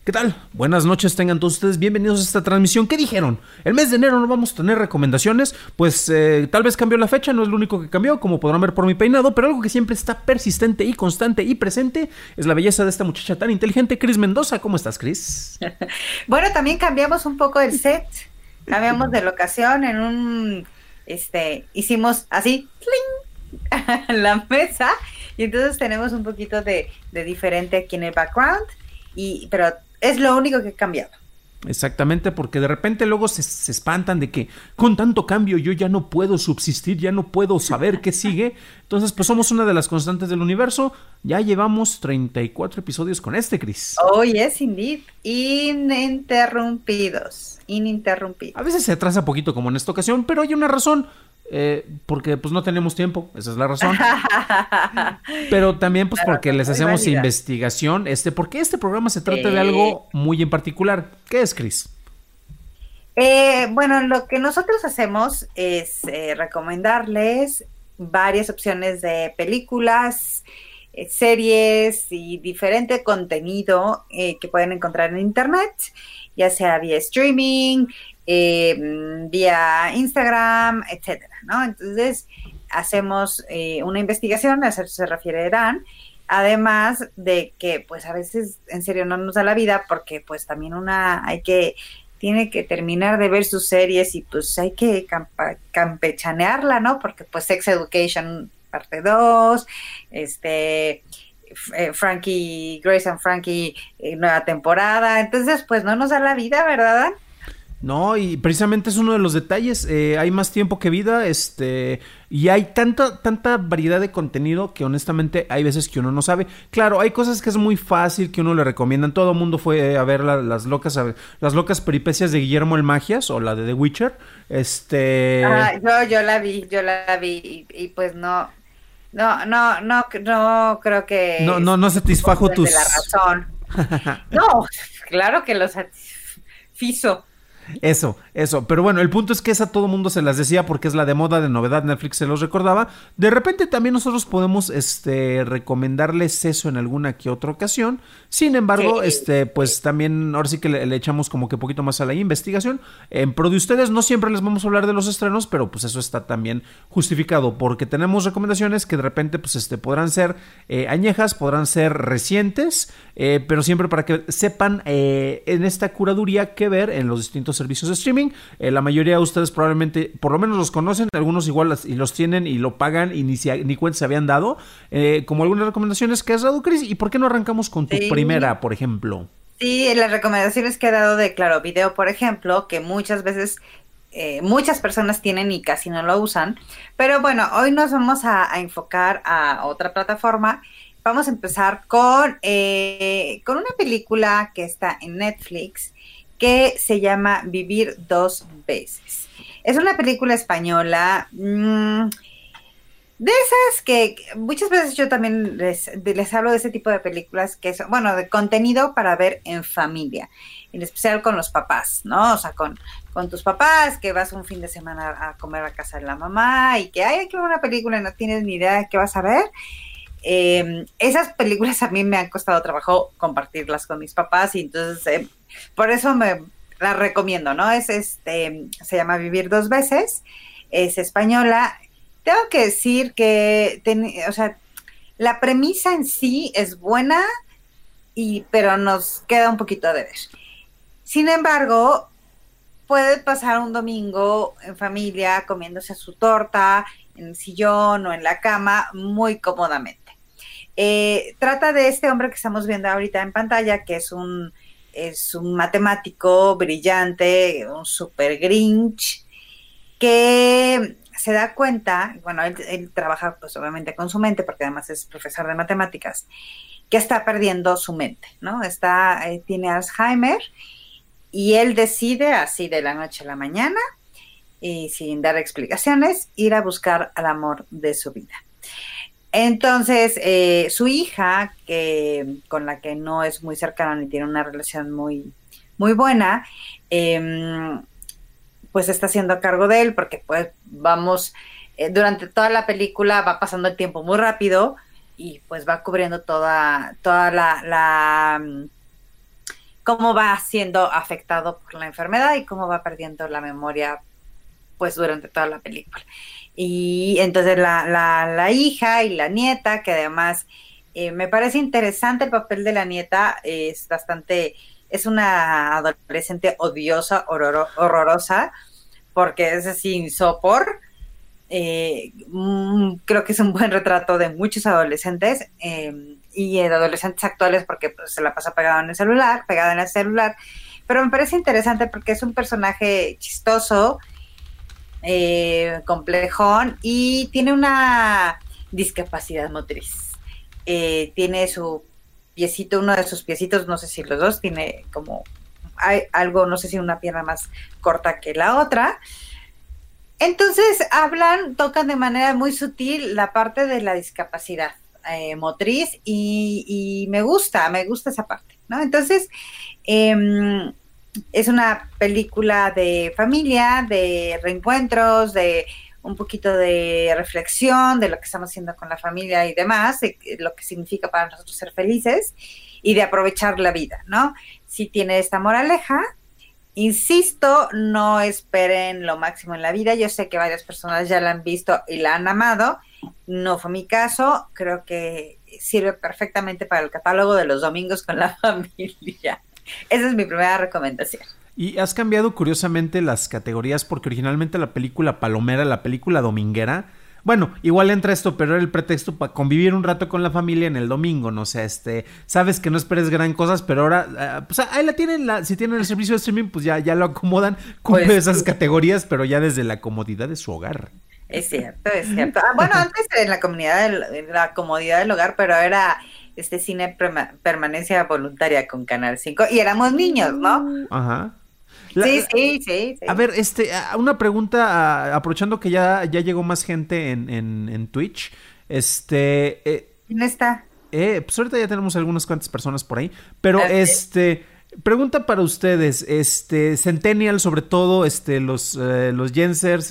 ¿Qué tal? Buenas noches, tengan todos ustedes bienvenidos a esta transmisión. ¿Qué dijeron? El mes de enero no vamos a tener recomendaciones, pues tal vez cambió la fecha, no es lo único que cambió, como podrán ver por mi peinado, pero algo que siempre está persistente y constante y presente es la belleza de esta muchacha tan inteligente, Cris Mendoza. ¿Cómo estás, Cris? Bueno, también cambiamos un poco el set, cambiamos de locación hicimos así, ¡tling! La mesa, y entonces tenemos un poquito de diferente aquí en el background, pero es lo único que ha cambiado. Exactamente, porque de repente luego se espantan de que con tanto cambio yo ya no puedo subsistir, ya no puedo saber qué sigue. Entonces, pues somos una de las constantes del universo. Ya llevamos 34 episodios con Cris. Oh, yes, indeed. Ininterrumpidos. A veces se atrasa poquito como en esta ocasión, pero hay una razón. Porque pues no tenemos tiempo, esa es la razón. Pero también pues porque les hacemos válida. investigación, porque este programa se trata de Sí. algo muy en particular. ¿Qué es, Cris? Bueno, lo que nosotros hacemos es recomendarles varias opciones de películas, series y diferente contenido que pueden encontrar en internet, ya sea vía streaming, vía Instagram, etcétera, ¿no? Entonces, hacemos una investigación, a eso se refiere Dan, además de que, pues, a veces en serio no nos da la vida porque, pues, también tiene que terminar de ver sus series y pues hay que campechanearla, ¿no? Porque pues Sex Education parte 2, Grace and Frankie, nueva temporada, entonces pues no nos da la vida, ¿verdad? No, y precisamente es uno de los detalles. Hay más tiempo que vida, y hay tanta variedad de contenido que honestamente hay veces que uno no sabe. Claro, hay cosas que es muy fácil que uno le recomiendan. Todo el mundo fue a ver las locas peripecias de Guillermo el Magias o la de The Witcher. Yo la vi y pues no creo No, que no, no satisfajo de la tus. razón. No, claro que lo satisfizo. Eso. Pero bueno, el punto es que esa todo mundo se las decía porque es la de moda, de novedad, Netflix se los recordaba. De repente también nosotros podemos recomendarles eso en alguna que otra ocasión. Sin embargo, pues también ahora sí que le echamos como que poquito más a la investigación. En pro de ustedes no siempre les vamos a hablar de los estrenos, pero pues eso está también justificado porque tenemos recomendaciones que de repente pues podrán ser añejas, podrán ser recientes, pero siempre para que sepan en esta curaduría qué ver en los distintos servicios de streaming. La mayoría de ustedes probablemente por lo menos los conocen, algunos igual y los tienen y lo pagan y ni cuenta se habían dado, como algunas recomendaciones que has dado, Cris. ¿Y por qué no arrancamos con tu primera, por ejemplo? Sí, las recomendaciones que he dado de Claro Video, por ejemplo, que muchas veces muchas personas tienen y casi no lo usan, pero bueno, hoy nos vamos a enfocar a otra plataforma. Vamos a empezar con una película que está en Netflix que se llama Vivir dos veces. Es una película española, de esas que muchas veces yo también les hablo de ese tipo de películas que son, bueno, de contenido para ver en familia, en especial con los papás, ¿no? O sea, con tus papás, que vas un fin de semana a comer a casa de la mamá y que hay que ver una película y no tienes ni idea de qué vas a ver. Esas películas a mí me han costado trabajo compartirlas con mis papás y entonces por eso me las recomiendo, ¿no? Se llama Vivir dos veces, es española. Tengo que decir que, o sea, la premisa en sí es buena, pero nos queda un poquito de ver. Sin embargo, puede pasar un domingo en familia comiéndose su torta en el sillón o en la cama muy cómodamente. Trata de este hombre que estamos viendo ahorita en pantalla, que es un matemático brillante, un super Grinch, que se da cuenta, bueno, él trabaja pues obviamente con su mente, porque además es profesor de matemáticas, que está perdiendo su mente, ¿no? Tiene Alzheimer y él decide así de la noche a la mañana y sin dar explicaciones, ir a buscar al amor de su vida. Entonces, su hija, con la que no es muy cercana ni tiene una relación muy, muy buena, pues está haciendo cargo de él porque pues durante toda la película va pasando el tiempo muy rápido y pues va cubriendo toda cómo va siendo afectado por la enfermedad y cómo va perdiendo la memoria pues durante toda la película. Y entonces la hija y la nieta, que además me parece interesante el papel de la nieta, es una adolescente odiosa, horrorosa, porque es así insopor. Creo que es un buen retrato de muchos adolescentes y de adolescentes actuales, porque pues, se la pasa pegada en el celular, pero me parece interesante porque es un personaje chistoso, complejón, y tiene una discapacidad motriz. Tiene su piecito, uno de sus piecitos, no sé si los dos, tiene como hay algo, no sé si una pierna más corta que la otra. Entonces tocan de manera muy sutil la parte de la discapacidad motriz y me gusta esa parte, ¿no? Entonces, es una película de familia, de reencuentros, de un poquito de reflexión de lo que estamos haciendo con la familia y demás, de lo que significa para nosotros ser felices y de aprovechar la vida, ¿no? Sí tiene esta moraleja. Insisto, no esperen lo máximo en la vida. Yo sé que varias personas ya la han visto y la han amado. No fue mi caso. Creo que sirve perfectamente para el catálogo de los domingos con la familia. Esa es mi primera recomendación. Y has cambiado curiosamente las categorías porque originalmente la película palomera, la película dominguera, bueno, igual entra esto, pero era el pretexto para convivir un rato con la familia en el domingo, no sé, sabes que no esperes gran cosas, pero ahora, pues ahí la tienen, si tienen el servicio de streaming, pues ya lo acomodan, cumple pues, esas categorías, pero ya desde la comodidad de su hogar. Es cierto, es cierto. Bueno, antes en la comodidad del hogar, pero era cine permanencia voluntaria con Canal 5, y éramos niños, ¿no? Ajá. Sí. A ver, una pregunta, aprovechando que ya llegó más gente en Twitch. ¿Quién está? Pues ahorita ya tenemos algunas cuantas personas por ahí. Pero pregunta para ustedes, Centennial, sobre todo, los Gensers,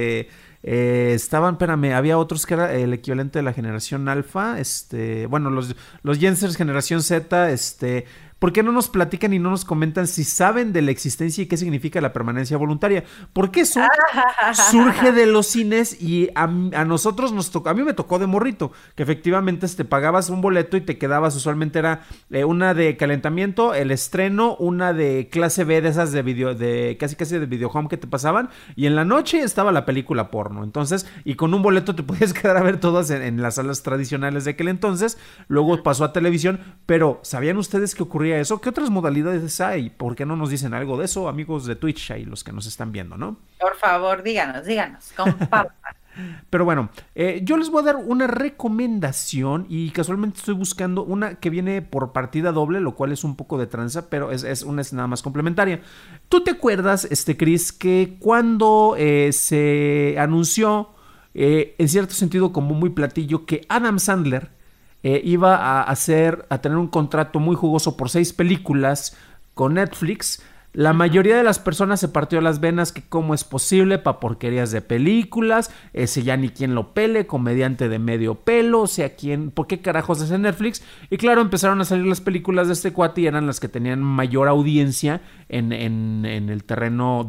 estaban, espérame, había otros que era el equivalente de la generación alfa, bueno, los Gensers generación Z, ¿por qué no nos platican y no nos comentan si saben de la existencia y qué significa la permanencia voluntaria? Porque eso surge de los cines y a nosotros nos tocó, a mí me tocó de morrito, que efectivamente pagabas un boleto y te quedabas, usualmente era una de calentamiento, el estreno, una de clase B de esas de casi de videohome que te pasaban, y en la noche estaba la película porno. Entonces, y con un boleto te podías quedar a ver todas en las salas tradicionales de aquel entonces. Luego pasó a televisión, pero ¿sabían ustedes qué ocurría eso? ¿Qué otras modalidades hay? ¿Por qué no nos dicen algo de eso, amigos de Twitch, ahí los que nos están viendo, ¿no? Por favor, díganos, compartan. Pero bueno, yo les voy a dar una recomendación y casualmente estoy buscando una que viene por partida doble, lo cual es un poco de tranza, pero es nada más complementaria. ¿Tú te acuerdas, Chris, que cuando se anunció, en cierto sentido como muy platillo, que Adam Sandler iba a tener un contrato muy jugoso por 6 películas con Netflix? La mayoría de las personas se partió las venas que cómo es posible, pa' porquerías de películas, ese ya ni quien lo pele, comediante de medio pelo, o sea, ¿por qué carajos es en Netflix? Y claro, empezaron a salir las películas de este cuate y eran las que tenían mayor audiencia en el terreno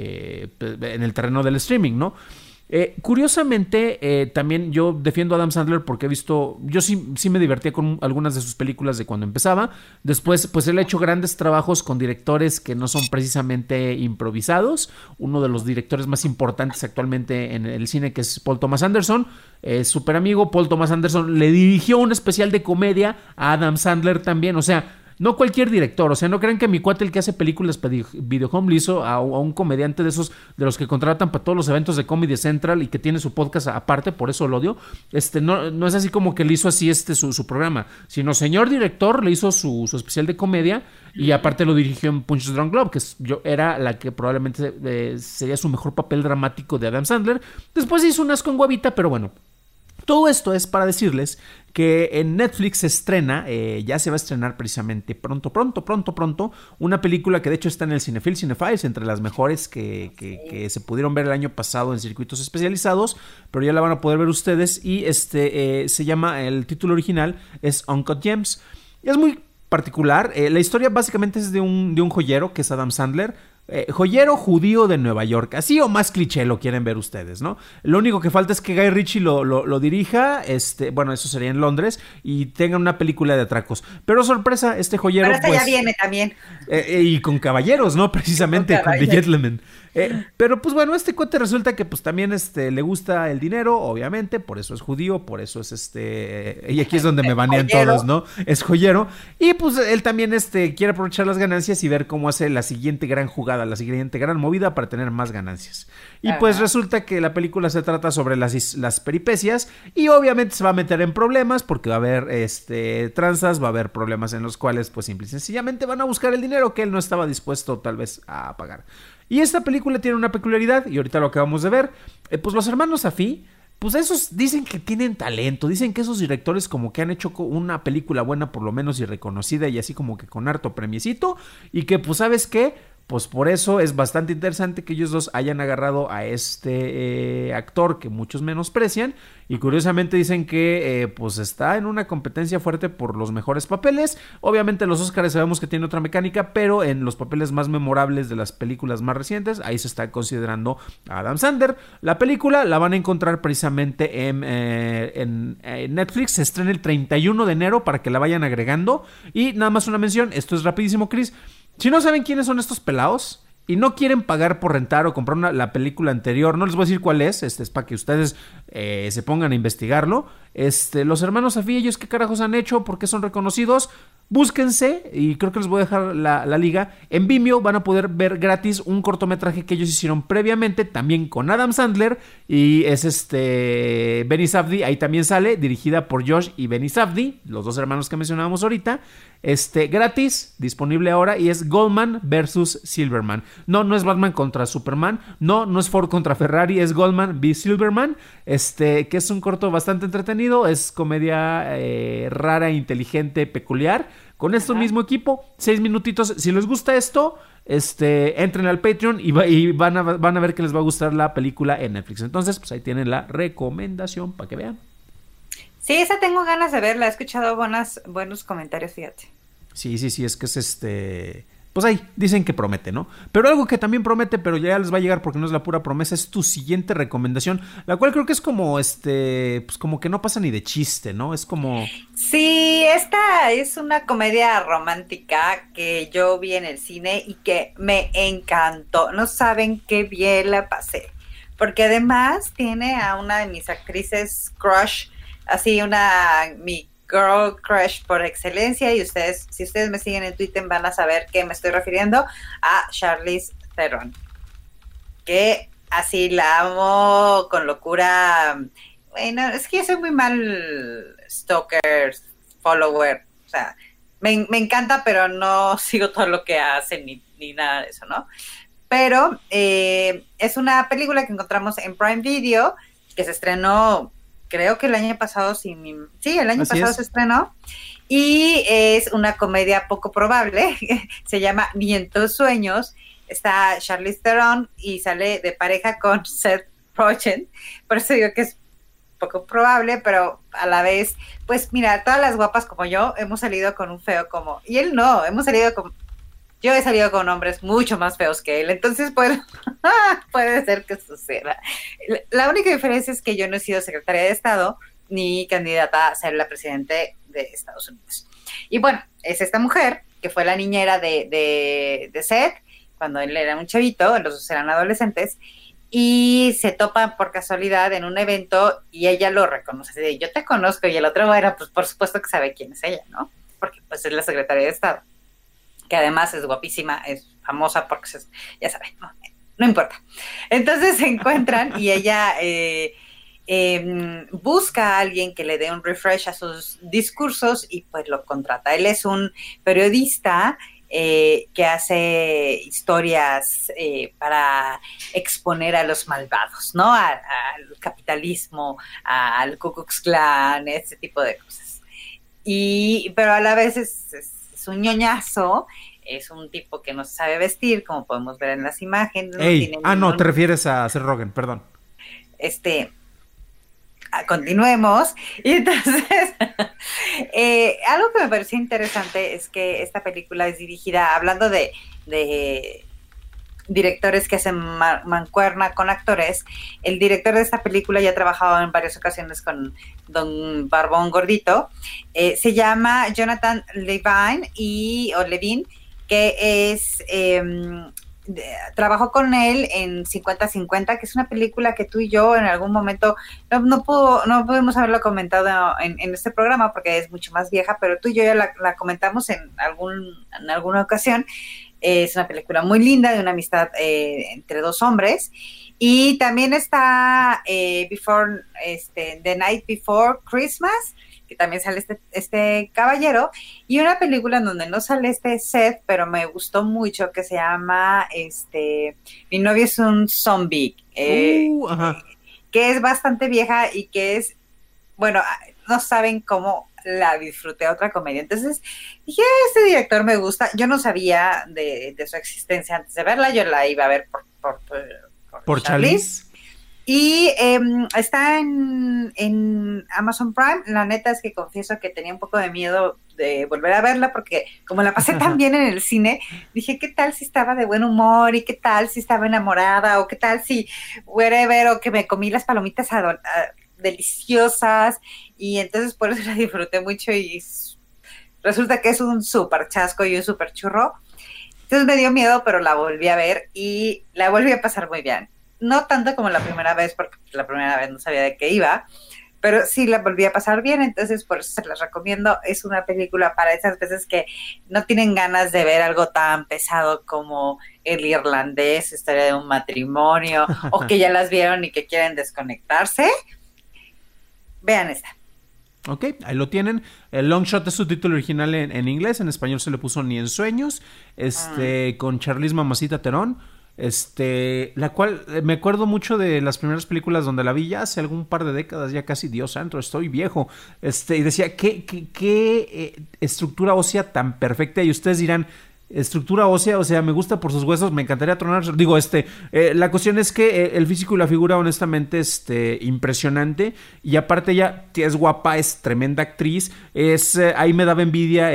del streaming, ¿no? Curiosamente, también yo defiendo a Adam Sandler porque yo sí me divertía con algunas de sus películas de cuando empezaba. Después, pues él ha hecho grandes trabajos con directores que no son precisamente improvisados. Uno de los directores más importantes actualmente en el cine, que es Paul Thomas Anderson, súper amigo. Paul Thomas Anderson le dirigió un especial de comedia a Adam Sandler también, o sea, no cualquier director, o sea, no crean que mi cuate, el que hace películas para Videohome, le hizo a un comediante de esos, de los que contratan para todos los eventos de Comedy Central y que tiene su podcast aparte, por eso lo odio. No es así como que le hizo así su programa, sino señor director le hizo su especial de comedia y aparte lo dirigió en Punch Drunk Love, que era la que probablemente sería su mejor papel dramático de Adam Sandler. Después hizo unas con Guavita, pero bueno. Todo esto es para decirles que en Netflix se estrena, ya se va a estrenar precisamente pronto, una película que de hecho está en el Cinefiles, entre las mejores que se pudieron ver el año pasado en circuitos especializados, pero ya la van a poder ver ustedes y se llama, el título original es Uncut Gems. Es muy particular. La historia básicamente es de un joyero que es Adam Sandler. Joyero judío de Nueva York, así o más cliché lo quieren ver ustedes, ¿no? Lo único que falta es que Guy Ritchie lo dirija, bueno, eso sería en Londres, y tengan una película de atracos. Pero sorpresa, este joyero... Pero pues, ya viene también. Y con caballeros, ¿no? Precisamente, con The Gentleman. Pero pues bueno, este cuate resulta que pues también le gusta el dinero, obviamente, por eso es judío, por eso es y aquí es donde me banean todos, ¿no? Es joyero. Y pues él también quiere aprovechar las ganancias y ver cómo hace la siguiente gran jugada, la siguiente gran movida para tener más ganancias. Y pues resulta que la película se trata sobre las peripecias y obviamente se va a meter en problemas porque va a haber tranzas, va a haber problemas en los cuales pues simple y sencillamente van a buscar el dinero que él no estaba dispuesto tal vez a pagar. Y esta película tiene una peculiaridad, y ahorita lo acabamos de ver, pues los hermanos Safdie, pues esos dicen que tienen talento, dicen que esos directores como que han hecho una película buena por lo menos y reconocida y así como que con harto premiecito, y que pues ¿sabes qué? Pues por eso es bastante interesante que ellos dos hayan agarrado a este actor que muchos menosprecian y curiosamente dicen que pues está en una competencia fuerte por los mejores papeles. Obviamente los Óscares sabemos que tiene otra mecánica, pero en los papeles más memorables de las películas más recientes, ahí se está considerando a Adam Sandler. La película la van a encontrar precisamente en Netflix, se estrena el 31 de enero para que la vayan agregando. Y nada más una mención, esto es rapidísimo, Chris. Si no saben quiénes son estos pelados y no quieren pagar por rentar o comprar la película anterior, no les voy a decir cuál es para que ustedes se pongan a investigarlo. Los hermanos Safdie, ellos qué carajos han hecho, por qué son reconocidos, búsquense y creo que les voy a dejar la liga. En Vimeo van a poder ver gratis un cortometraje que ellos hicieron previamente, también con Adam Sandler, y es Benny Safdie, ahí también sale, dirigida por Josh y Benny Safdie, los dos hermanos que mencionábamos ahorita. Gratis, disponible ahora, y es Goldman versus Silverman. No es Batman contra Superman, no es Ford contra Ferrari, es Goldman v Silverman, que es un corto bastante entretenido, es comedia rara, inteligente, peculiar, con este mismo equipo, 6 minutitos. Si les gusta esto, entren al Patreon y van a ver que les va a gustar la película en Netflix. Entonces, pues ahí tienen la recomendación para que vean. Sí, esa tengo ganas de verla, he escuchado buenos comentarios, fíjate. Sí, es que es pues ahí, dicen que promete, ¿no? Pero algo que también promete, pero ya les va a llegar porque no es la pura promesa, es tu siguiente recomendación, la cual creo que es como, pues como que no pasa ni de chiste, ¿no? Es como... Sí, esta es una comedia romántica que yo vi en el cine y que me encantó. No saben qué bien la pasé, porque además tiene a una de mis actrices crush, así mi girl crush por excelencia, y si ustedes me siguen en Twitter van a saber que me estoy refiriendo a Charlize Theron, que así la amo con locura. Bueno, es que yo soy muy mal stalker, follower, o sea, me encanta, pero no sigo todo lo que hace ni nada de eso, ¿no? Pero es una película que encontramos en Prime Video, que se estrenó creo que el año pasado, el año pasado se estrenó, y es una comedia poco probable, se llama Ni en tus sueños, está Charlize Theron y sale de pareja con Seth Rogen, por eso digo que es poco probable, pero a la vez, pues mira, todas las guapas como yo hemos salido con un feo y él no, yo he salido con hombres mucho más feos que él, entonces puede ser que suceda. La única diferencia es que yo no he sido secretaria de Estado ni candidata a ser la presidente de Estados Unidos. Y bueno, es esta mujer que fue la niñera de Seth cuando él era un chavito, los dos eran adolescentes, y se topan por casualidad en un evento y ella lo reconoce. Así de, yo te conozco, y el otro, bueno, pues por supuesto que sabe quién es ella, ¿no? Porque pues es la secretaria de Estado, que además es guapísima, es famosa porque ya saben, no importa. Entonces se encuentran y ella busca a alguien que le dé un refresh a sus discursos y pues lo contrata. Él es un periodista que hace historias para exponer a los malvados, ¿no? Al capitalismo, al Ku Klux Klan, ese tipo de cosas. Pero a la vez es un ñoñazo, es un tipo que no se sabe vestir, como podemos ver en las imágenes. No, te refieres a Seth Rogen, perdón. Continuemos. Y entonces, Algo que me pareció interesante es que esta película es dirigida, hablando de directores que hacen mancuerna con actores. El director de esta película ya ha trabajado en varias ocasiones con Don Barbón Gordito. Se llama Jonathan Levine o Levine, que es trabajó con él en 50-50, que es una película que tú y yo en algún momento no pudimos haberlo comentado en este programa porque es mucho más vieja, pero tú y yo ya la comentamos en alguna ocasión. Es una película muy linda de una amistad entre dos hombres. Y también está The Night Before Christmas, que también sale este caballero, y una película en donde no sale este Seth, pero me gustó mucho, que se llama Mi novio es un zombie, que es bastante vieja y que es, bueno, no saben cómo la disfruté, otra comedia. Entonces dije, este director me gusta. Yo no sabía de su existencia antes de verla, yo la iba a ver por Charlize. Y está en Amazon Prime. La neta es que confieso que tenía un poco de miedo de volver a verla porque como la pasé tan bien en el cine, dije, ¿qué tal si estaba de buen humor? ¿Y qué tal si estaba enamorada? ¿O qué tal si whatever? O que me comí las palomitas deliciosas, y entonces por eso la disfruté mucho y resulta que es un súper chasco y un súper churro. Entonces me dio miedo, pero la volví a ver y la volví a pasar muy bien. No tanto como la primera vez, porque la primera vez no sabía de qué iba, pero sí la volví a pasar bien, entonces por eso se las recomiendo. Es una película para esas veces que no tienen ganas de ver algo tan pesado como El Irlandés, historia de un matrimonio, o que ya las vieron y que quieren desconectarse. Vean esta. Ok, ahí lo tienen. El Long Shot es su título original en inglés. En español se le puso Ni en sueños. Con Charlize Mamacita Theron. La cual me acuerdo mucho de las primeras películas donde la vi ya hace algún par de décadas, ya casi, Dios santo, estoy viejo. Y decía, ¿qué estructura ósea tan perfecta? Y ustedes dirán, estructura ósea, o sea, me gusta por sus huesos, me encantaría tronar. Digo, la cuestión es que el físico y la figura, honestamente, impresionante. Y aparte ella es guapa, es tremenda actriz. Ahí me daba envidia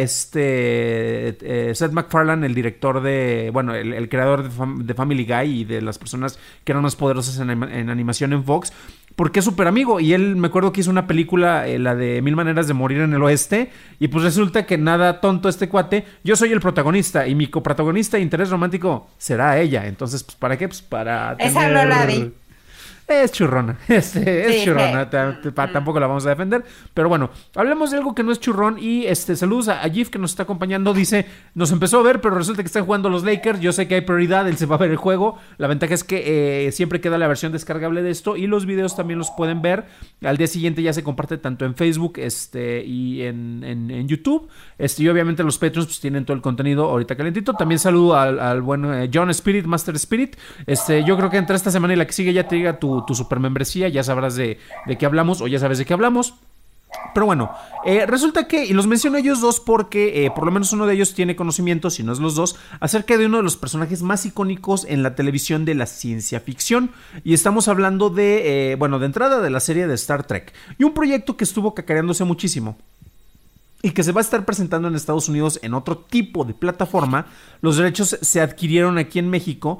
Seth MacFarlane, el director el creador de Family Guy y de las personas que eran más poderosas en animación en Fox, porque es súper amigo. Y él, me acuerdo que hizo una película, la de 1000 maneras de morir en el oeste, y pues resulta que nada tonto este cuate, yo soy el protagonista y mi coprotagonista de interés romántico será ella. Entonces, pues, ¿para qué? Pues para esa no la vi. Es churrona, churrona, tampoco la vamos a defender, pero bueno, hablemos de algo que no es churrón. Y saludos a Gif, que nos está acompañando. Dice, nos empezó a ver, pero resulta que están jugando los Lakers. Yo sé que hay prioridad, él se va a ver el juego. La ventaja es que siempre queda la versión descargable de esto, y los videos también los pueden ver. Al día siguiente ya se comparte tanto en Facebook y en YouTube. Y obviamente los Patreons pues tienen todo el contenido ahorita calentito. También saludo al buen John Spirit, Master Spirit. Yo creo que entre esta semana y la que sigue ya te llega tu super membresía, ya sabrás de qué hablamos, o ya sabes de qué hablamos. Pero bueno, resulta que, y los menciono ellos dos porque por lo menos uno de ellos tiene conocimiento, si no es los dos, acerca de uno de los personajes más icónicos en la televisión de la ciencia ficción. Y estamos hablando de entrada de la serie de Star Trek, y un proyecto que estuvo cacareándose muchísimo y que se va a estar presentando en Estados Unidos en otro tipo de plataforma. Los derechos se adquirieron aquí en México,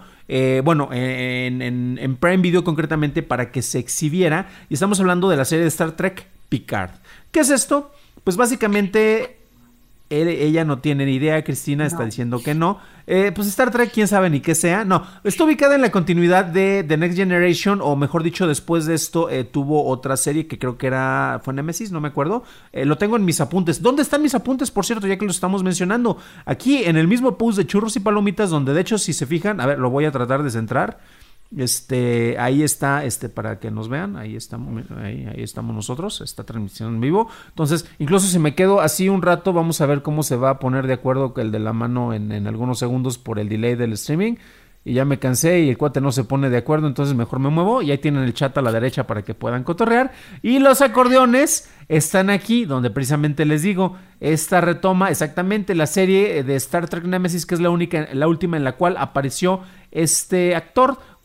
en Prime Video concretamente, para que se exhibiera. Y estamos hablando de la serie de Star Trek Picard. ¿Qué es esto? Pues básicamente ella no tiene ni idea. Cristina está diciendo que no. Pues Star Trek, quién sabe ni qué sea. No, está ubicada en la continuidad de The Next Generation, o mejor dicho, después de esto tuvo otra serie que creo que fue Nemesis, no me acuerdo. Lo tengo en mis apuntes. ¿Dónde están mis apuntes, por cierto, ya que lo estamos mencionando? Aquí en el mismo post de Churros y Palomitas, donde de hecho, si se fijan, a ver, lo voy a tratar de centrar. Ahí está, para que nos vean, ahí estamos nosotros, esta transmisión en vivo. Entonces, incluso si me quedo así un rato, vamos a ver cómo se va a poner de acuerdo el de la mano en algunos segundos por el delay del streaming. Y ya me cansé y el cuate no se pone de acuerdo, entonces mejor me muevo. Y ahí tienen el chat a la derecha para que puedan cotorrear. Y los acordeones están aquí, donde precisamente les digo, esta retoma exactamente la serie de Star Trek Nemesis, que es la última en la cual apareció este actor.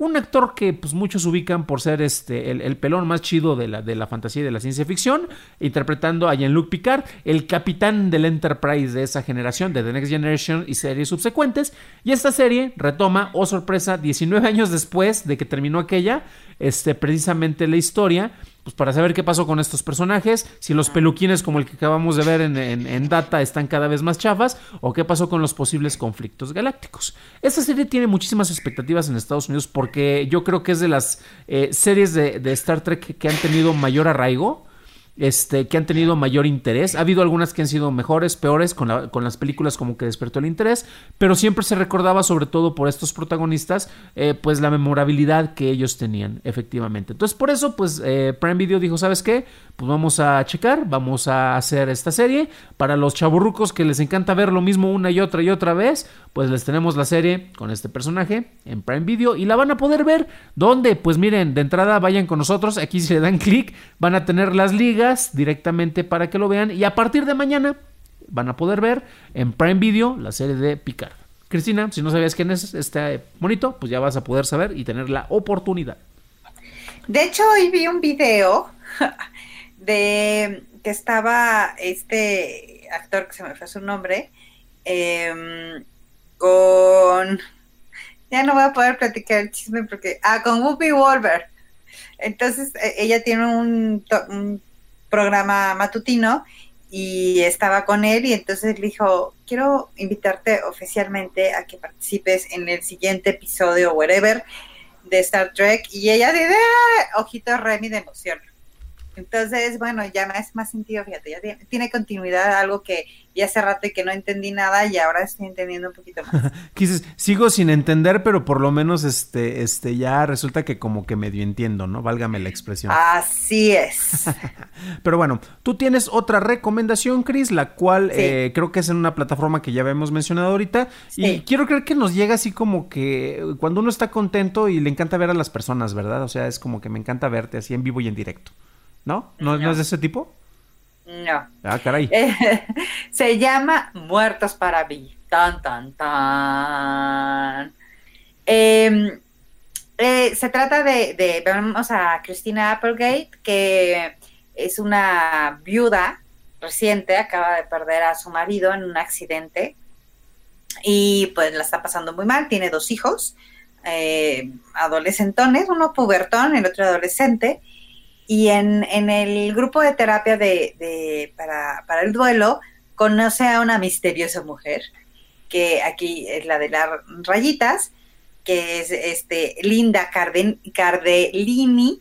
un actor que pues muchos ubican por ser el pelón más chido de la fantasía y de la ciencia ficción, interpretando a Jean-Luc Picard, el capitán del Enterprise de esa generación, de The Next Generation y series subsecuentes. Y esta serie retoma, oh sorpresa, 19 años después de que terminó aquella, precisamente la historia, pues para saber qué pasó con estos personajes, si los peluquines como el que acabamos de ver en Data están cada vez más chafas, o qué pasó con los posibles conflictos galácticos. Esta serie tiene muchísimas expectativas en Estados Unidos porque yo creo que es de las series de Star Trek que han tenido mayor arraigo, que han tenido mayor interés. Ha habido algunas que han sido mejores, peores, con las películas como que despertó el interés, pero siempre se recordaba, sobre todo por estos protagonistas, pues la memorabilidad que ellos tenían, efectivamente. Entonces por eso pues Prime Video dijo, ¿sabes qué? Pues vamos a checar, vamos a hacer esta serie. Para los chavorrucos que les encanta ver lo mismo una y otra vez, pues les tenemos la serie con este personaje en Prime Video y la van a poder ver. ¿Dónde? Pues miren, de entrada vayan con nosotros, aquí si le dan clic van a tener las ligas directamente para que lo vean, y a partir de mañana van a poder ver en Prime Video la serie de Picard. Cristina, si no sabías quién es este monito, pues ya vas a poder saber y tener la oportunidad. De hecho, hoy vi un video de que estaba este actor, que se me fue su nombre, con... Ya no voy a poder platicar el chisme porque... con Whoopi Wolver. Entonces, ella tiene un programa matutino y estaba con él, y entonces le dijo, quiero invitarte oficialmente a que participes en el siguiente episodio, whatever, de Star Trek, y ella de ojito Remy de emoción. Entonces, bueno, ya me hace más sentido, fíjate, ya tiene continuidad, algo que ya hace rato y que no entendí nada, y ahora estoy entendiendo un poquito más. Quizás, sigo sin entender, pero por lo menos ya resulta que como que medio entiendo, ¿no? Válgame la expresión. Así es. Pero bueno, tú tienes otra recomendación, Cris, la cual sí. Creo que es en una plataforma que ya habíamos mencionado ahorita, sí. Y quiero creer que nos llega así como que cuando uno está contento y le encanta ver a las personas, ¿verdad? O sea, es como que me encanta verte así en vivo y en directo. ¿No? ¿No es de ese tipo? No. Ah, caray. Se llama Muertos para mí. Tan, tan, tan. Se trata vemos a Christina Applegate, que es una viuda reciente, acaba de perder a su marido en un accidente y pues la está pasando muy mal, tiene 2 hijos, adolescentones, uno pubertón, el otro adolescente. Y en el grupo de terapia para el duelo, conoce a una misteriosa mujer, que aquí es la de las rayitas, que es Linda Cardellini,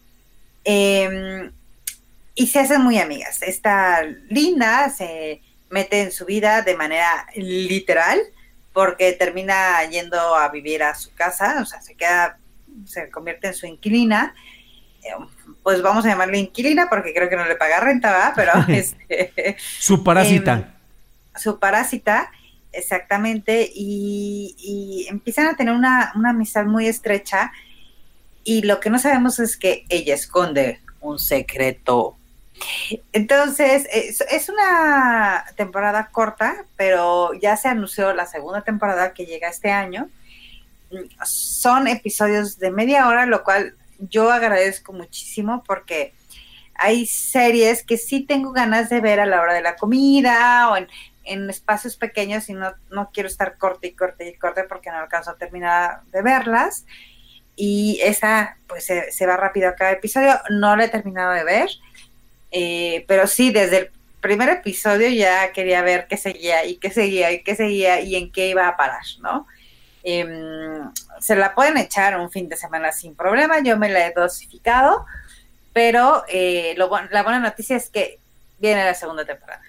y se hacen muy amigas. Esta Linda se mete en su vida de manera literal, porque termina yendo a vivir a su casa, o sea, se convierte en su inquilina. Pues vamos a llamarle inquilina porque creo que no le paga renta, ¿verdad? Pero su parásita. Su parásita, exactamente, y empiezan a tener una amistad muy estrecha, y lo que no sabemos es que ella esconde un secreto. Entonces, es una temporada corta, pero ya se anunció la segunda temporada que llega este año. Son episodios de media hora, lo cual yo agradezco muchísimo, porque hay series que sí tengo ganas de ver a la hora de la comida o en espacios pequeños, y no quiero estar corte porque no alcanzo a terminar de verlas. Y esa pues se va rápido a cada episodio. No la he terminado de ver, pero sí, desde el primer episodio ya quería ver qué seguía y en qué iba a parar, ¿no? Se la pueden echar un fin de semana sin problema, yo me la he dosificado, pero la buena noticia es que viene la segunda temporada.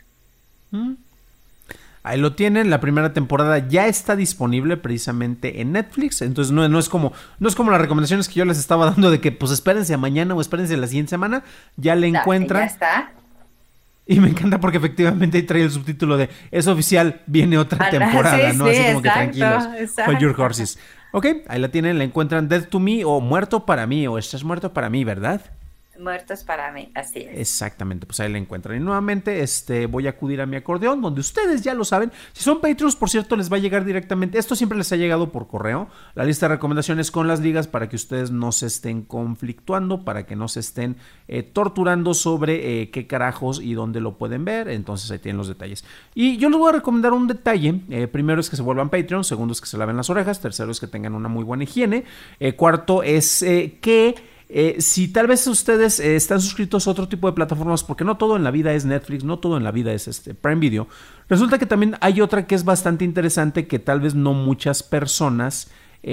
Ahí lo tienen, la primera temporada ya está disponible precisamente en Netflix, entonces no es como las recomendaciones que yo les estaba dando de que pues espérense a mañana o espérense a la siguiente semana, ya le encuentran. Ya está. Y me encanta porque efectivamente ahí trae el subtítulo de es oficial, viene otra temporada, sí, ¿no? Sí, así como exacto, que tranquilos, hold your horses. Ok, ahí la tienen, la encuentran Dead to Me o Muerto para mí o Estás muerto para mí, ¿verdad? Muertos para mí, así es. Exactamente, pues ahí la encuentran. Y nuevamente, voy a acudir a mi acordeón, donde ustedes ya lo saben. Si son Patreons, por cierto, les va a llegar directamente. Esto siempre les ha llegado por correo. La lista de recomendaciones con las ligas para que ustedes no se estén conflictuando, para que no se estén torturando sobre qué carajos y dónde lo pueden ver. Entonces ahí tienen los detalles. Y yo les voy a recomendar un detalle. Primero es que se vuelvan Patreons. Segundo es que se laven las orejas. Tercero es que tengan una muy buena higiene. Cuarto es que si tal vez ustedes están suscritos a otro tipo de plataformas, porque no todo en la vida es Netflix, no todo en la vida es Prime Video, resulta que también hay otra que es bastante interesante que tal vez no muchas personas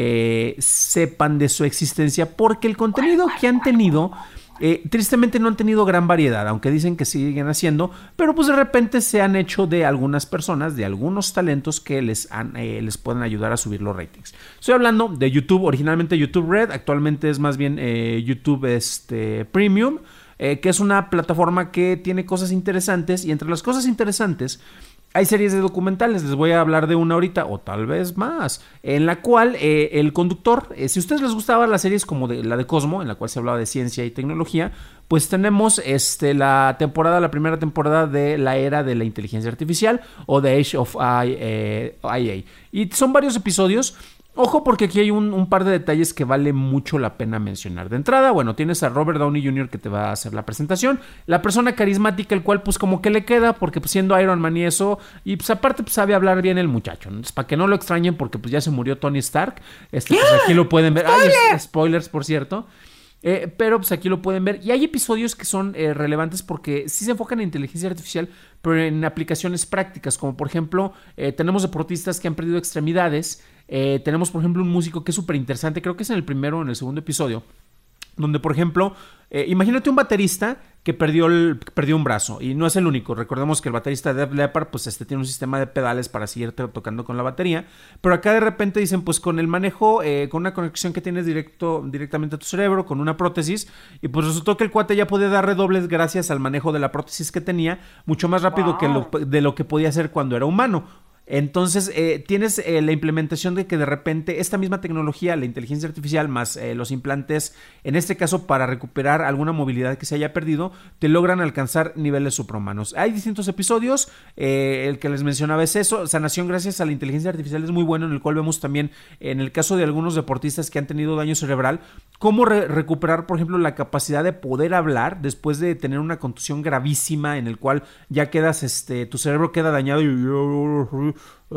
sepan de su existencia, porque el contenido que han tenido tristemente no han tenido gran variedad, aunque dicen que siguen haciendo, pero pues de repente se han hecho de algunas personas, de algunos talentos que les pueden ayudar a subir los ratings. Estoy hablando de YouTube, originalmente YouTube Red, actualmente es más bien YouTube Premium, que es una plataforma que tiene cosas interesantes, y entre las cosas interesantes hay series de documentales. Les voy a hablar de una ahorita, o tal vez más, en la cual el conductor, si a ustedes les gustaban las series como la de Cosmo, en la cual se hablaba de ciencia y tecnología, pues tenemos la primera temporada de la era de la inteligencia artificial, o The Age of IA. Y son varios episodios. Ojo, porque aquí hay un par de detalles que vale mucho la pena mencionar. De entrada, bueno, tienes a Robert Downey Jr. que te va a hacer la presentación. La persona carismática, el cual pues como que le queda, porque pues siendo Iron Man y eso, y pues aparte pues sabe hablar bien el muchacho. Entonces, para que no lo extrañen, porque pues ya se murió Tony Stark. Pues aquí lo pueden ver. ¡Ay, spoilers, por cierto! Pero pues aquí lo pueden ver. Y hay episodios que son relevantes porque sí se enfocan en inteligencia artificial, pero en aplicaciones prácticas, como por ejemplo tenemos deportistas que han perdido extremidades. Tenemos por ejemplo un músico que es súper interesante, creo que es en el primero o en el segundo episodio, donde por ejemplo imagínate un baterista que perdió un brazo, y no es el único. Recordemos que el baterista de Def Leppard pues tiene un sistema de pedales para seguir tocando con la batería, pero acá de repente dicen pues con el manejo, con una conexión que tienes directamente a tu cerebro, con una prótesis, y pues resultó que el cuate ya podía dar redobles gracias al manejo de la prótesis que tenía, mucho más rápido de lo que podía hacer cuando era humano. Entonces tienes la implementación de que de repente esta misma tecnología, la inteligencia artificial más los implantes, en este caso para recuperar alguna movilidad que se haya perdido, te logran alcanzar niveles suprahumanos. Hay distintos episodios, el que les mencionaba es eso, sanación gracias a la inteligencia artificial es muy bueno, en el cual vemos también en el caso de algunos deportistas que han tenido daño cerebral, cómo recuperar por ejemplo la capacidad de poder hablar después de tener una contusión gravísima en el cual ya quedas, tu cerebro queda dañado y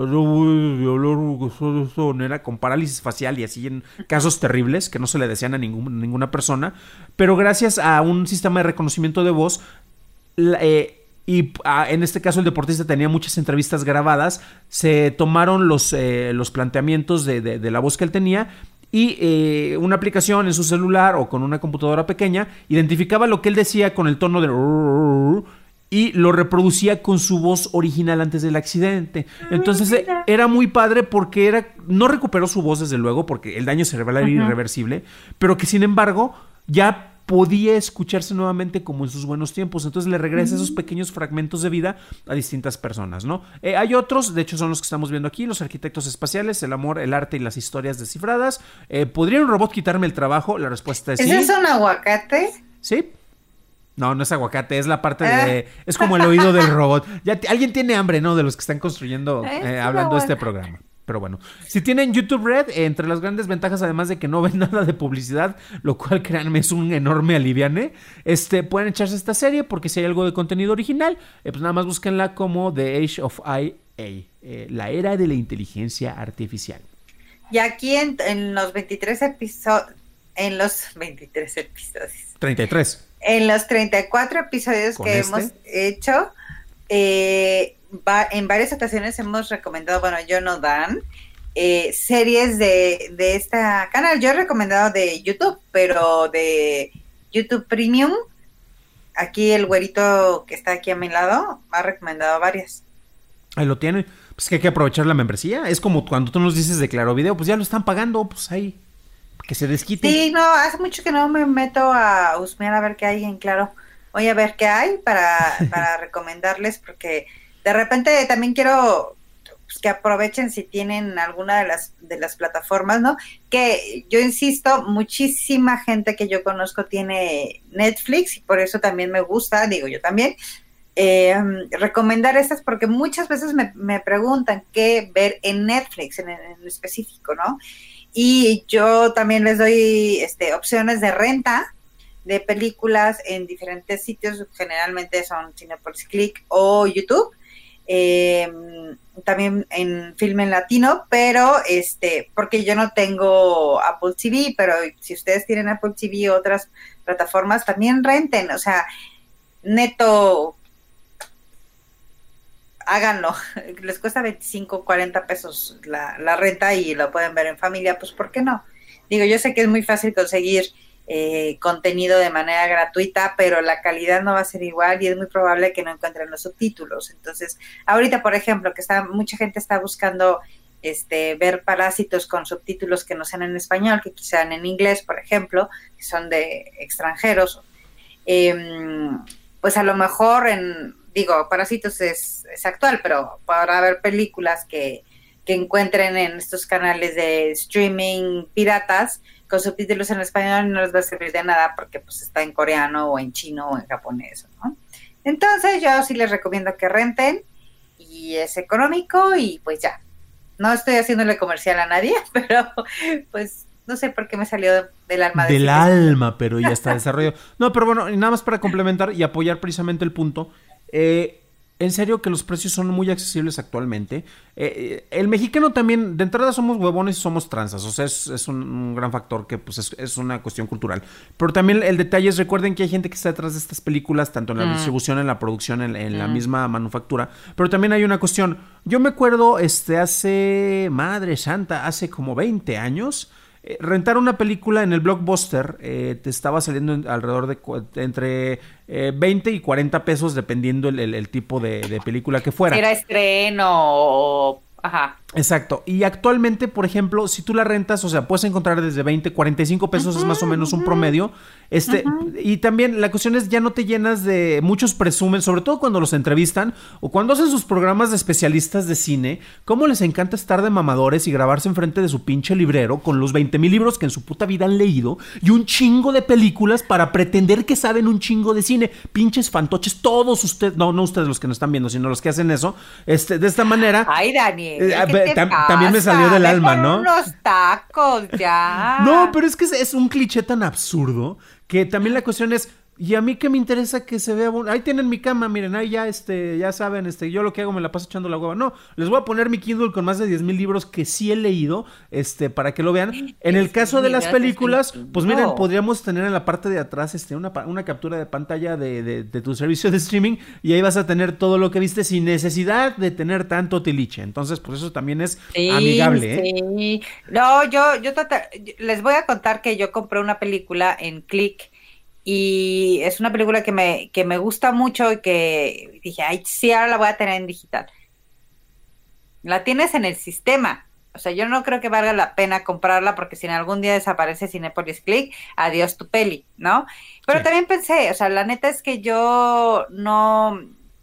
con parálisis facial y así en casos terribles que no se le desean a ninguna persona, pero gracias a un sistema de reconocimiento de voz en este caso el deportista tenía muchas entrevistas grabadas, se tomaron los planteamientos de la voz que él tenía, y una aplicación en su celular o con una computadora pequeña identificaba lo que él decía con el tono de y lo reproducía con su voz original antes del accidente. Entonces era muy padre porque no recuperó su voz desde luego porque el daño cerebral era irreversible, pero que sin embargo ya podía escucharse nuevamente como en sus buenos tiempos. Entonces le regresa esos pequeños fragmentos de vida a distintas personas, ¿no? Hay otros, de hecho son los que estamos viendo aquí, los arquitectos espaciales, el amor, el arte y las historias descifradas. ¿Podría un robot quitarme el trabajo? La respuesta es sí. ¿Ese es un aguacate? Sí. No, no es aguacate, es la parte de... Es como el oído del robot. Alguien tiene hambre, ¿no? De los que están construyendo, hablando de este programa. Pero bueno, si tienen YouTube Red, entre las grandes ventajas, además de que no ven nada de publicidad, lo cual, créanme, es un enorme aliviane, pueden echarse esta serie, porque si hay algo de contenido original, pues nada más búsquenla como The Age of IA, la era de la inteligencia artificial. Y aquí en los 23 episodios... En los 23 episodios. 33. En los 34 episodios que hemos hecho, en varias ocasiones hemos recomendado, bueno, yo no Dan, series de este canal. Yo he recomendado de YouTube, pero de YouTube Premium, aquí el güerito que está aquí a mi lado ha recomendado varias. Ahí lo tiene. Pues que hay que aprovechar la membresía. Es como cuando tú nos dices de Claro Video, pues ya lo están pagando, pues ahí... Que se desquite. Sí, no, hace mucho que no me meto a husmear a ver qué hay en Claro. Voy a ver qué hay para recomendarles, porque de repente también quiero pues que aprovechen si tienen alguna de las plataformas, ¿no? Que yo insisto, muchísima gente que yo conozco tiene Netflix y por eso también me gusta, digo yo también, recomendar estas porque muchas veces me preguntan qué ver en Netflix en específico, ¿no? Y yo también les doy opciones de renta de películas en diferentes sitios, generalmente son Cinepolis Click o YouTube, también en Filme en Latino, pero porque yo no tengo Apple TV, pero si ustedes tienen Apple TV o otras plataformas, también renten, o sea, neto, háganlo, les cuesta 25, 40 pesos la renta y lo pueden ver en familia, pues ¿por qué no? Digo, yo sé que es muy fácil conseguir contenido de manera gratuita, pero la calidad no va a ser igual y es muy probable que no encuentren los subtítulos. Entonces, ahorita, por ejemplo, que mucha gente está buscando ver Parásitos con subtítulos que no sean en español, que quizá en inglés, por ejemplo, que son de extranjeros, pues a lo mejor Parásitos es actual, pero podrá haber películas que encuentren en estos canales de streaming piratas con subtítulos en español y no les va a servir de nada porque pues está en coreano o en chino o en japonés, ¿no? Entonces yo sí les recomiendo que renten y es económico y pues ya. No estoy haciéndole comercial a nadie, pero pues no sé por qué me salió del alma. Del alma, pero ya está desarrollado. No, pero bueno, y nada más para complementar y apoyar precisamente el punto. En serio que los precios son muy accesibles actualmente. El mexicano también, de entrada somos huevones y somos tranzas, o sea, es un gran factor que pues es una cuestión cultural. Pero también el detalle es, recuerden que hay gente que está detrás de estas películas, tanto en la distribución, en la producción, en la misma manufactura. Pero también hay una cuestión, yo me acuerdo hace, madre santa, hace como 20 años... rentar una película en el Blockbuster te estaba saliendo alrededor de entre 20 y 40 pesos dependiendo el tipo de película que fuera. Era estreno o... Ajá. Exacto. Y actualmente, por ejemplo, si tú la rentas, o sea, puedes encontrar desde 20, 45 pesos, es más o menos un promedio. Y también la cuestión es, ya no te llenas de... Muchos presumen, sobre todo cuando los entrevistan o cuando hacen sus programas de especialistas de cine, cómo les encanta estar de mamadores y grabarse enfrente de su pinche librero con los 20,000 libros que en su puta vida han leído y un chingo de películas para pretender que saben un chingo de cine. Pinches fantoches, todos ustedes, no ustedes los que nos están viendo, sino los que hacen eso, de esta manera... Ay, Daniel, también me salió del alma, ¿no? Unos tacos, ya. No, pero es que es un cliché tan absurdo que también la cuestión es, y a mí que me interesa que se vea ahí tienen mi cama, miren, ahí ya ya saben, yo lo que hago me la paso echando la hueva. No, les voy a poner mi Kindle con más de 10,000 libros que sí he leído, para que lo vean. En el caso de las películas, pues miren, podríamos tener en la parte de atrás una captura de pantalla de tu servicio de streaming y ahí vas a tener todo lo que viste sin necesidad de tener tanto tiliche. Entonces, pues eso también es amigable, ¿eh? Sí. No, yo les voy a contar que yo compré una película en Click. Y es una película que me gusta mucho y que dije, ay, sí, ahora la voy a tener en digital. La tienes en el sistema. O sea, yo no creo que valga la pena comprarla porque si en algún día desaparece Cinépolis Click, adiós tu peli, ¿no? Pero sí. También pensé, o sea, la neta es que yo no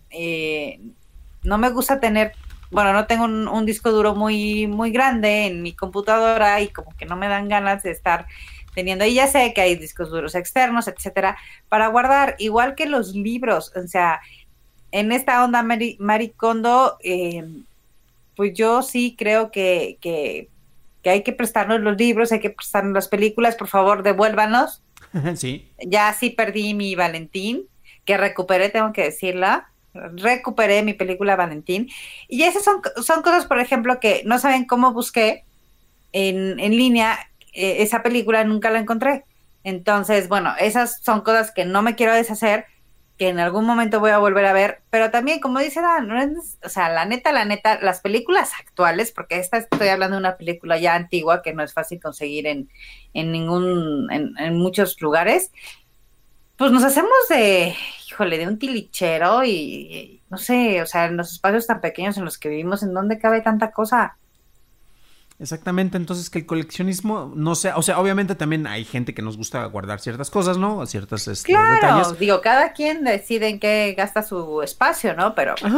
me gusta tener, bueno, no tengo un disco duro muy, muy grande en mi computadora y como que no me dan ganas de estar teniendo, y ya sé que hay discos duros externos, etcétera, para guardar, igual que los libros, o sea, en esta onda Marie Kondo, pues yo sí creo que hay que prestarnos los libros, hay que prestarnos las películas, por favor, devuélvanos. Sí. Ya sí perdí mi Valentín, que recuperé, tengo que decirla, recuperé mi película Valentín, y esas son cosas, por ejemplo, que no saben cómo busqué en línea. Esa película nunca la encontré. Entonces, bueno, esas son cosas que no me quiero deshacer, que en algún momento voy a volver a ver, pero también, como dice Dan, o sea, la neta, las películas actuales, porque estoy hablando de una película ya antigua que no es fácil conseguir en muchos lugares, pues nos hacemos de un tilichero y no sé, o sea, en los espacios tan pequeños en los que vivimos, ¿en dónde cabe tanta cosa? Exactamente, entonces que el coleccionismo no sea, o sea, obviamente también hay gente que nos gusta guardar ciertas cosas, ¿no? Ciertas claro, detalles. Digo, cada quien decide en qué gasta su espacio, ¿no? Pero... Ajá.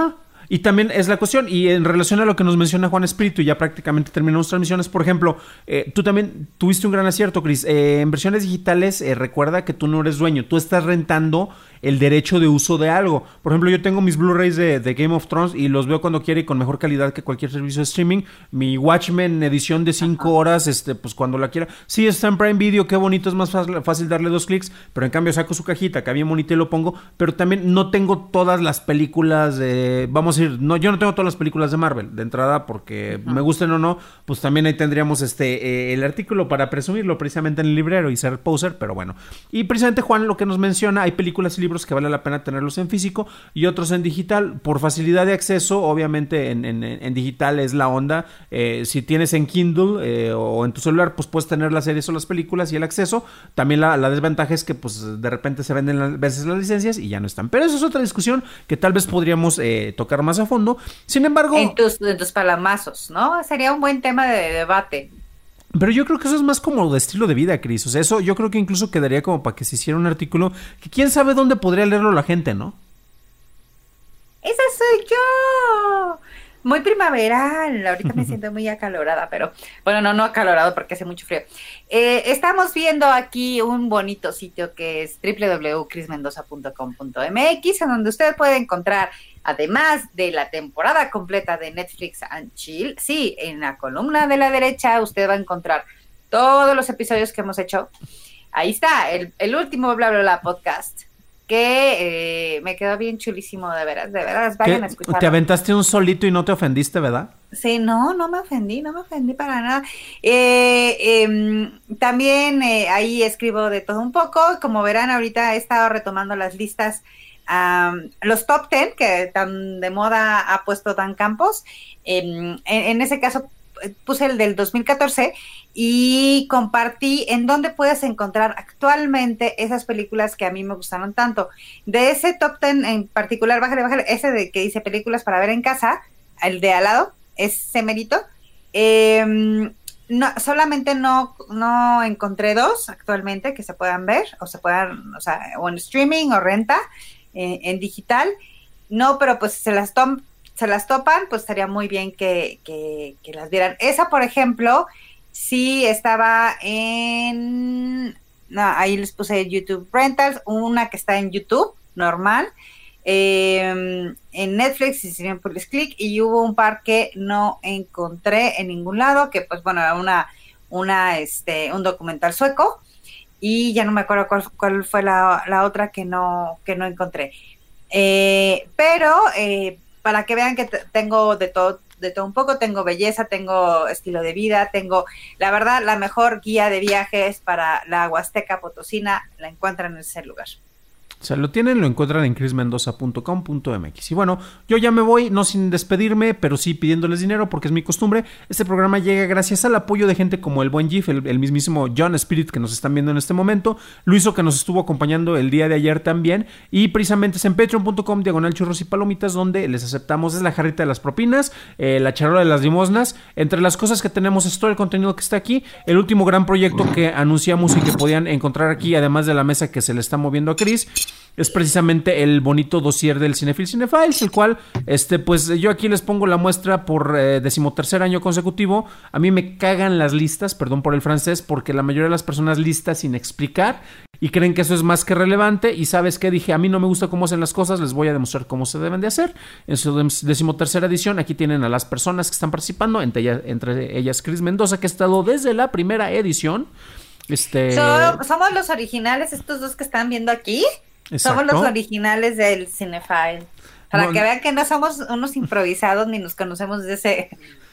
Y también es la cuestión, y en relación a lo que nos menciona Juan Espíritu, ya prácticamente terminamos transmisiones, por ejemplo, tú también tuviste un gran acierto, Chris. En versiones digitales, recuerda que tú no eres dueño, tú estás rentando el derecho de uso de algo. Por ejemplo, yo tengo mis Blu-rays de Game of Thrones y los veo cuando quiera y con mejor calidad que cualquier servicio de streaming. Mi Watchmen edición de 5 horas, pues cuando la quiera. Sí, está en Prime Video, qué bonito, es más fácil darle 2 clics, pero en cambio saco su cajita, que bien bonita y lo pongo, pero también no tengo todas las películas de, vamos a decir, no, yo no tengo todas las películas de Marvel, de entrada, porque me gusten o no, pues también ahí tendríamos el artículo para presumirlo precisamente en el librero y ser poser, pero bueno. Y precisamente Juan lo que nos menciona, hay películas y libros que vale la pena tenerlos en físico y otros en digital, por facilidad de acceso. Obviamente en digital es la onda. Si tienes en Kindle o en tu celular, pues puedes tener las series o las películas y el acceso. También la desventaja es que pues de repente se venden a veces las licencias y ya no están, pero eso es otra discusión que tal vez podríamos tocar más a fondo. Sin embargo, en tus palamazos, ¿no? Sería un buen tema de debate. Pero yo creo que eso es más como de estilo de vida, Cris. O sea, eso yo creo que incluso quedaría como para que se hiciera un artículo que quién sabe dónde podría leerlo la gente, ¿no? ¡Esa soy yo! Muy primaveral. Ahorita me siento muy acalorada, pero bueno, no acalorado porque hace mucho frío. Estamos viendo aquí un bonito sitio que es www.crismendoza.com.mx, en donde usted puede encontrar, además de la temporada completa de Netflix and Chill, sí, en la columna de la derecha usted va a encontrar todos los episodios que hemos hecho. Ahí está, el último Bla Bla Bla podcast, que me quedó bien chulísimo, de veras, vayan a escucharlo. ¿Te aventaste un solito y no te ofendiste, verdad? Sí, no me ofendí para nada. También ahí escribo de todo un poco. Como verán, ahorita he estado retomando las listas, los top 10 que tan de moda ha puesto Dan Campos. En ese caso puse el del 2014 y compartí en dónde puedes encontrar actualmente esas películas que a mí me gustaron tanto. De ese top 10 en particular, bájale, ese de que dice películas para ver en casa, el de al lado, ese mérito. No, solamente no encontré 2 actualmente que se puedan ver, o o en streaming o renta, en digital. No, pero pues se las topan, pues estaría muy bien que las vieran. Esa, por ejemplo, sí estaba ahí les puse YouTube Rentals, una que está en YouTube, normal, en Netflix, y si bien pues clic, y hubo un par que no encontré en ningún lado, que pues bueno, era un documental sueco, y ya no me acuerdo cuál fue la otra que no encontré. Pero para que vean que tengo de todo un poco, tengo belleza, tengo estilo de vida, tengo, la verdad, la mejor guía de viajes para la Huasteca Potosina, la encuentran en ese lugar. O sea, lo encuentran en crismendoza.com.mx. Y bueno, yo ya me voy, no sin despedirme, pero sí pidiéndoles dinero porque es mi costumbre. Este programa llega gracias al apoyo de gente como el buen Gif, el mismísimo John Spirit que nos están viendo en este momento, Luiso que nos estuvo acompañando el día de ayer también, y precisamente es en patreon.com/churros y palomitas, donde les aceptamos, es la jarrita de las propinas, la charola de las limosnas. Entre las cosas que tenemos es todo el contenido que está aquí, el último gran proyecto que anunciamos y que podían encontrar aquí, además de la mesa que se le está moviendo a Chris, es precisamente el bonito dossier del Cinefil Cinefiles, el cual, pues yo aquí les pongo la muestra por 13º año consecutivo. A mí me cagan las listas, perdón por el francés, porque la mayoría de las personas listas sin explicar y creen que eso es más que relevante. Y ¿sabes qué? Dije, a mí no me gusta cómo hacen las cosas, les voy a demostrar cómo se deben de hacer. En su 13ª edición, aquí tienen a las personas que están participando, entre ellas Chris Mendoza, que ha estado desde la primera edición. Somos los originales, estos dos que están viendo aquí. Exacto. Somos los originales del Cinefile. Para que vean que no somos unos improvisados ni nos conocemos desde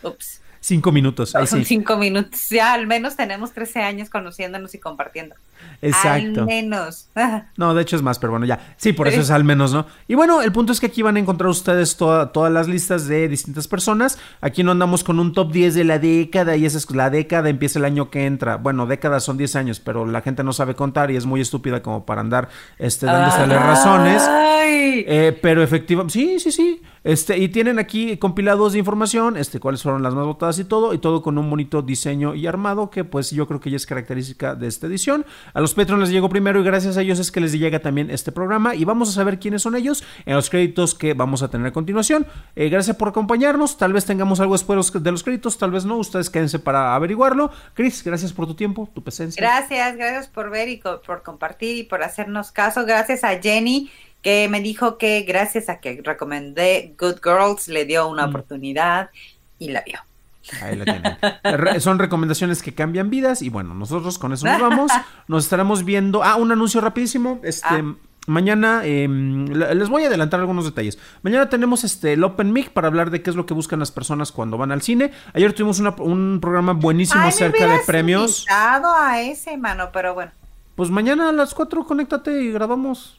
5 minutos. Ahí sí. 5 minutos. Ya al menos tenemos 13 años conociéndonos y compartiendo. Exacto. Al menos. No, de hecho es más, pero bueno, ya. Sí, por eso es al menos, ¿no? Y bueno, el punto es que aquí van a encontrar ustedes todas las listas de distintas personas. Aquí no andamos con un top 10 de la década, y esa es la década, empieza el año que entra. Bueno, décadas son 10 años, pero la gente no sabe contar y es muy estúpida como para andar dándole razones. Pero efectivamente, sí. Y tienen aquí compilados de información, cuáles fueron las más votadas y todo con un bonito diseño y armado que pues yo creo que ya es característica de esta edición. A los Patreons les llegó primero y gracias a ellos es que les llega también este programa y vamos a saber quiénes son ellos en los créditos que vamos a tener a continuación. Gracias por acompañarnos, tal vez tengamos algo después de los créditos, tal vez no, ustedes quédense para averiguarlo. Chris, gracias por tu tiempo, tu presencia. Gracias por ver y por compartir y por hacernos caso. Gracias a Jenny, que me dijo que gracias a que recomendé Good Girls le dio una oportunidad y la vio. Ahí la tienen. Son recomendaciones que cambian vidas y bueno, nosotros con eso nos vamos. Nos estaremos viendo. Un anuncio rapidísimo. Mañana les voy a adelantar algunos detalles. Mañana tenemos el Open Mic para hablar de qué es lo que buscan las personas cuando van al cine. Ayer tuvimos un programa buenísimo acerca de premios. Invitado a ese, mano, pero bueno. Pues mañana a las 4 conéctate y grabamos.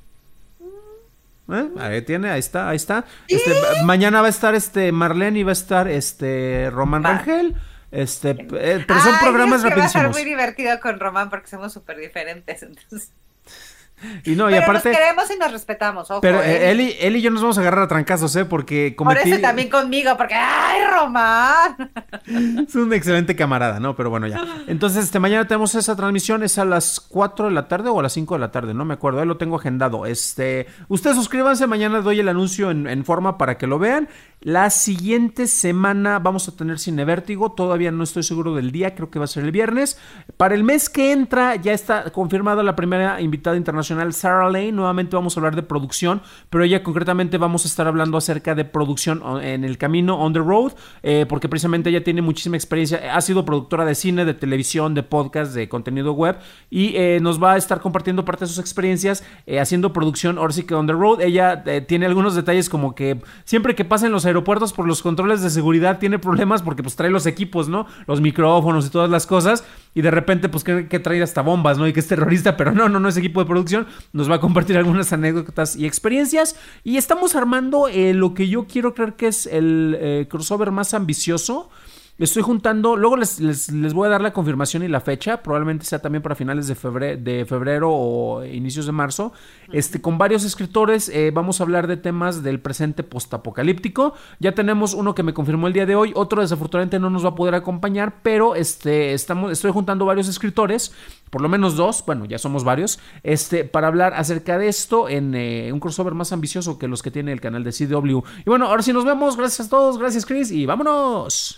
Ahí está. ¿Sí? Mañana va a estar Marlene y va a estar Román Rangel. Pero son programas rapidísimos. Va a ser muy divertido con Román porque somos súper diferentes, entonces. Y pero aparte, nos queremos y nos respetamos, ojo. Pero él y yo nos vamos a agarrar a trancazos, porque por eso también conmigo, porque ¡ay, Román! Es un excelente camarada, ¿no? Pero bueno, ya. Entonces, mañana tenemos esa transmisión, es a las 4 de la tarde o a las 5 de la tarde, no me acuerdo, ahí lo tengo agendado. Ustedes suscríbanse, mañana doy el anuncio en forma para que lo vean. La siguiente semana vamos a tener Cine Vértigo, todavía no estoy seguro del día, creo que va a ser el viernes. Para el mes que entra ya está confirmada la primera invitada internacional, Sarah Lane. Nuevamente vamos a hablar de producción, pero ella concretamente vamos a estar hablando acerca de producción en el camino, on the road, porque precisamente ella tiene muchísima experiencia, ha sido productora de cine, de televisión, de podcast, de contenido web y nos va a estar compartiendo parte de sus experiencias haciendo producción, ahora sí que on the road. Ella tiene algunos detalles como que siempre que pasa en los aeropuertos por los controles de seguridad tiene problemas porque pues trae los equipos, ¿no? Los micrófonos y todas las cosas y de repente pues que trae hasta bombas, ¿no? Y que es terrorista, pero no es equipo de producción. Nos va a compartir algunas anécdotas y experiencias y estamos armando lo que yo quiero creer que es el crossover más ambicioso. Estoy juntando, luego les voy a dar la confirmación y la fecha, probablemente sea también para finales de febrero o inicios de marzo, con varios escritores. Vamos a hablar de temas del presente postapocalíptico. Ya tenemos uno que me confirmó el día de hoy, otro desafortunadamente no nos va a poder acompañar, pero estoy juntando varios escritores, por lo menos 2, bueno, ya somos varios, para hablar acerca de esto en un crossover más ambicioso que los que tiene el canal de CW. Y bueno, ahora sí nos vemos, gracias a todos, gracias Chris y vámonos.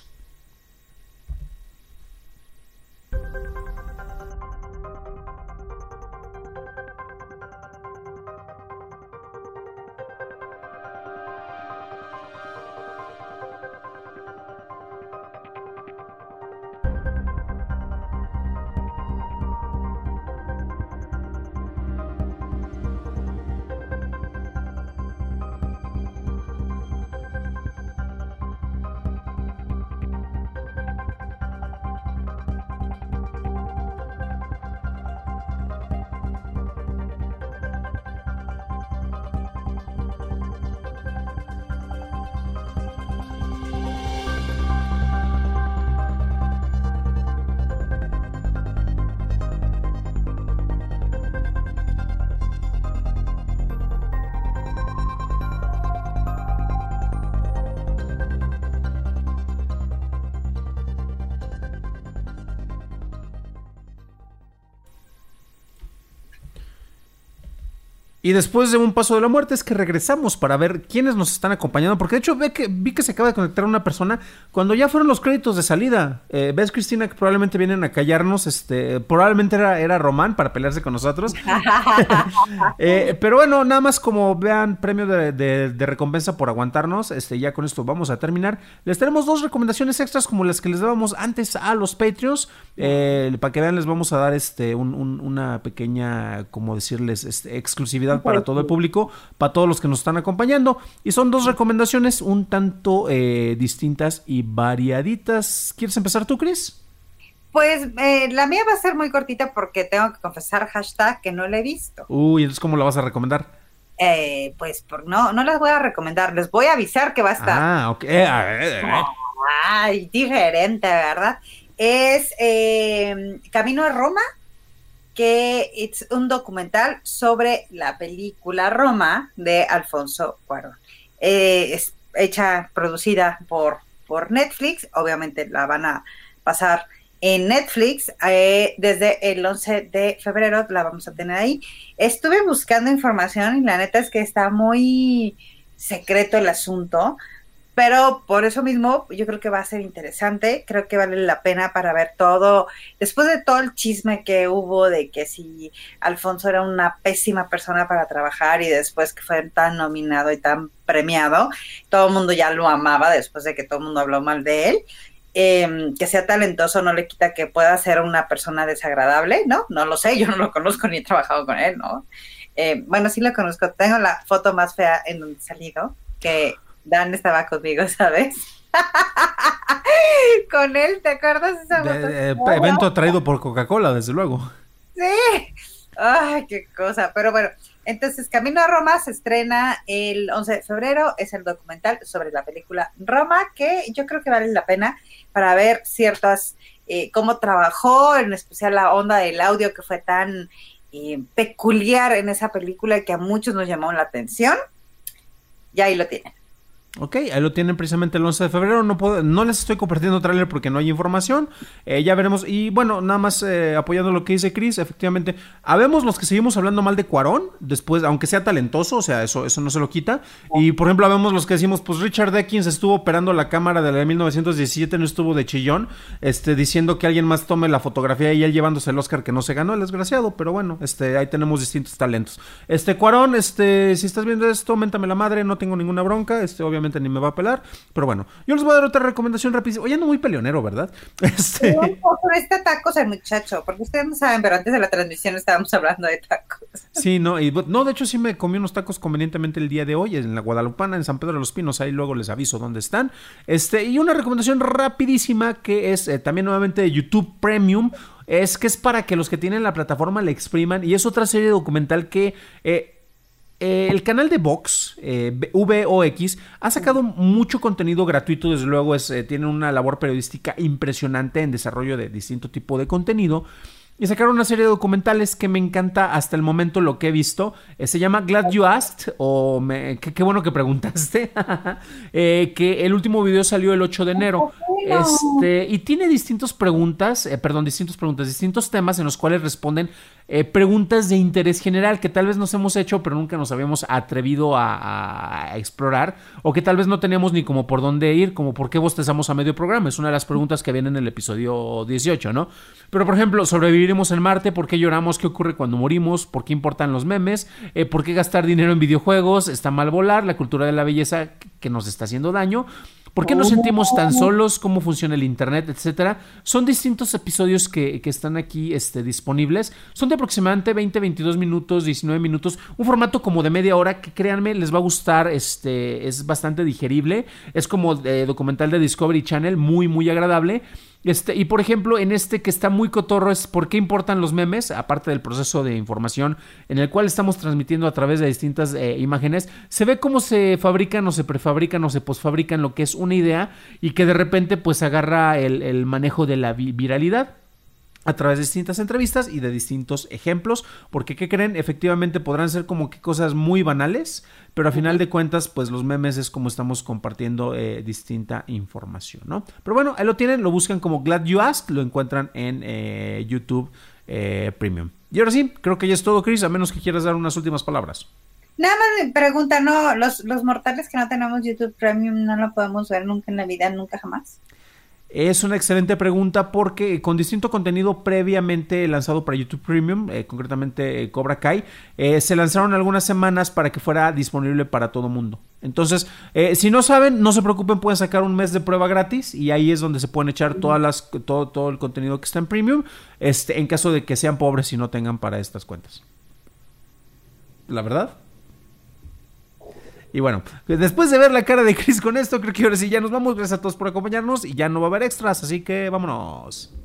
Y después de un paso de la muerte es que regresamos para ver quiénes nos están acompañando. Porque de hecho vi que se acaba de conectar una persona cuando ya fueron los créditos de salida. ¿Ves, Cristina, que probablemente vienen a callarnos? Probablemente era Román para pelearse con nosotros. Pero bueno, nada más como vean, premio de recompensa por aguantarnos. Ya con esto vamos a terminar. Les tenemos 2 recomendaciones extras como las que les dábamos antes a los Patreons. Para que vean, les vamos a dar una pequeña, como decirles, exclusividad para todo el público, para todos los que nos están acompañando. Y son 2 recomendaciones un tanto distintas y variaditas. ¿Quieres empezar tú, Chris? Pues la mía va a ser muy cortita porque tengo que confesar hashtag que no la he visto. Uy, entonces ¿cómo la vas a recomendar? Pues no las voy a recomendar, les voy a avisar que va a estar. Ok. Ay, diferente, ¿verdad? Es Camino a Roma, que es un documental sobre la película Roma de Alfonso Cuarón. es hecha, producida por Netflix, obviamente la van a pasar en Netflix, desde el 11 de febrero la vamos a tener ahí. Estuve buscando información y la neta es que está muy secreto el asunto, pero por eso mismo yo creo que va a ser interesante, creo que vale la pena para ver todo, después de todo el chisme que hubo de que si Alfonso era una pésima persona para trabajar y después que fue tan nominado y tan premiado, todo el mundo ya lo amaba después de que todo el mundo habló mal de él. Que sea talentoso no le quita que pueda ser una persona desagradable, ¿no? No lo sé, yo no lo conozco ni he trabajado con él, ¿no? Bueno, sí lo conozco, tengo la foto más fea en donde he salido, que Dan estaba conmigo, ¿sabes? Con él, ¿te acuerdas de esa foto? Evento traído por Coca-Cola, desde luego. Sí. Ay, qué cosa. Pero bueno, entonces Camino a Roma se estrena el 11 de febrero. Es el documental sobre la película Roma, que yo creo que vale la pena para ver ciertas, cómo trabajó, en especial la onda del audio que fue tan peculiar en esa película que a muchos nos llamó la atención. Y ahí lo tienen. Ok, ahí lo tienen precisamente el 11 de febrero. No les estoy compartiendo tráiler porque no hay información. Ya veremos. Y bueno, nada más apoyando lo que dice Chris. Efectivamente, habemos los que seguimos hablando mal de Cuarón. Después, aunque sea talentoso, o sea, eso no se lo quita. Y por ejemplo, habemos los que decimos, pues Richard Deakins estuvo operando la cámara de la de 1917, no estuvo de chillón, diciendo que alguien más tome la fotografía y él llevándose el Oscar que no se ganó, el desgraciado. Pero bueno, ahí tenemos distintos talentos. Cuarón, si estás viendo esto, méntame la madre, no tengo ninguna bronca. Obviamente ni me va a pelar, pero bueno, yo les voy a dar otra recomendación rapidísima. Oye, ando muy peleonero, ¿verdad? Un poco este tacos el muchacho, porque ustedes no saben, pero antes de la transmisión estábamos hablando de tacos. Sí, no, de hecho sí me comí unos tacos convenientemente el día de hoy en la Guadalupana, en San Pedro de los Pinos, ahí luego les aviso dónde están. Y una recomendación rapidísima que es también nuevamente de YouTube Premium, es que es para que los que tienen la plataforma la expriman, y es otra serie documental que el canal de Vox, VOX, ha sacado mucho contenido gratuito. Desde luego tiene una labor periodística impresionante en desarrollo de distinto tipo de contenido. Y sacaron una serie de documentales que me encanta hasta el momento lo que he visto. Se llama Glad You Asked, qué bueno que preguntaste. Que el último video salió el 8 de enero. Y tiene distintos temas en los cuales responden preguntas de interés general que tal vez nos hemos hecho, pero nunca nos habíamos atrevido a explorar, o que tal vez no teníamos ni como por dónde ir, como por qué bostezamos a medio programa. Es una de las preguntas que viene en el episodio 18, ¿no? Pero, por ejemplo, ¿sobreviviremos en Marte? ¿Por qué lloramos? ¿Qué ocurre cuando morimos? ¿Por qué importan los memes? ¿Por qué gastar dinero en videojuegos? ¿Está mal volar? ¿La cultura de la belleza que nos está haciendo daño? ¿Por qué nos sentimos tan solos? ¿Cómo funciona el internet? Etcétera. Son distintos episodios que están aquí disponibles. Son de aproximadamente 20, 22 minutos, 19 minutos. Un formato como de media hora que, créanme, les va a gustar. Es bastante digerible. Es como documental de Discovery Channel, muy, muy agradable. Y por ejemplo, en que está muy cotorro, es ¿por qué importan los memes? Aparte del proceso de información en el cual estamos transmitiendo a través de distintas imágenes, se ve cómo se fabrican o se prefabrican o se posfabrican lo que es una idea, y que de repente pues agarra el manejo de la viralidad a través de distintas entrevistas y de distintos ejemplos, porque ¿qué creen? Efectivamente podrán ser como que cosas muy banales, pero a final de cuentas, pues los memes es como estamos compartiendo distinta información, ¿no? Pero bueno, ahí lo tienen, lo buscan como Glad You Asked, lo encuentran en YouTube Premium. Y ahora sí, creo que ya es todo, Chris, a menos que quieras dar unas últimas palabras. Nada más me pregunta, ¿no? Los mortales que no tenemos YouTube Premium no lo podemos ver nunca en la vida, nunca jamás. Es una excelente pregunta porque con distinto contenido previamente lanzado para YouTube Premium, concretamente Cobra Kai, se lanzaron algunas semanas para que fuera disponible para todo mundo. Entonces, si no saben, no se preocupen, pueden sacar un mes de prueba gratis y ahí es donde se pueden echar todo el contenido que está en Premium, en caso de que sean pobres y no tengan para estas cuentas. ¿La verdad? Y bueno, después de ver la cara de Chris con esto, creo que ahora sí ya nos vamos. Gracias a todos por acompañarnos y ya no va a haber extras, así que vámonos.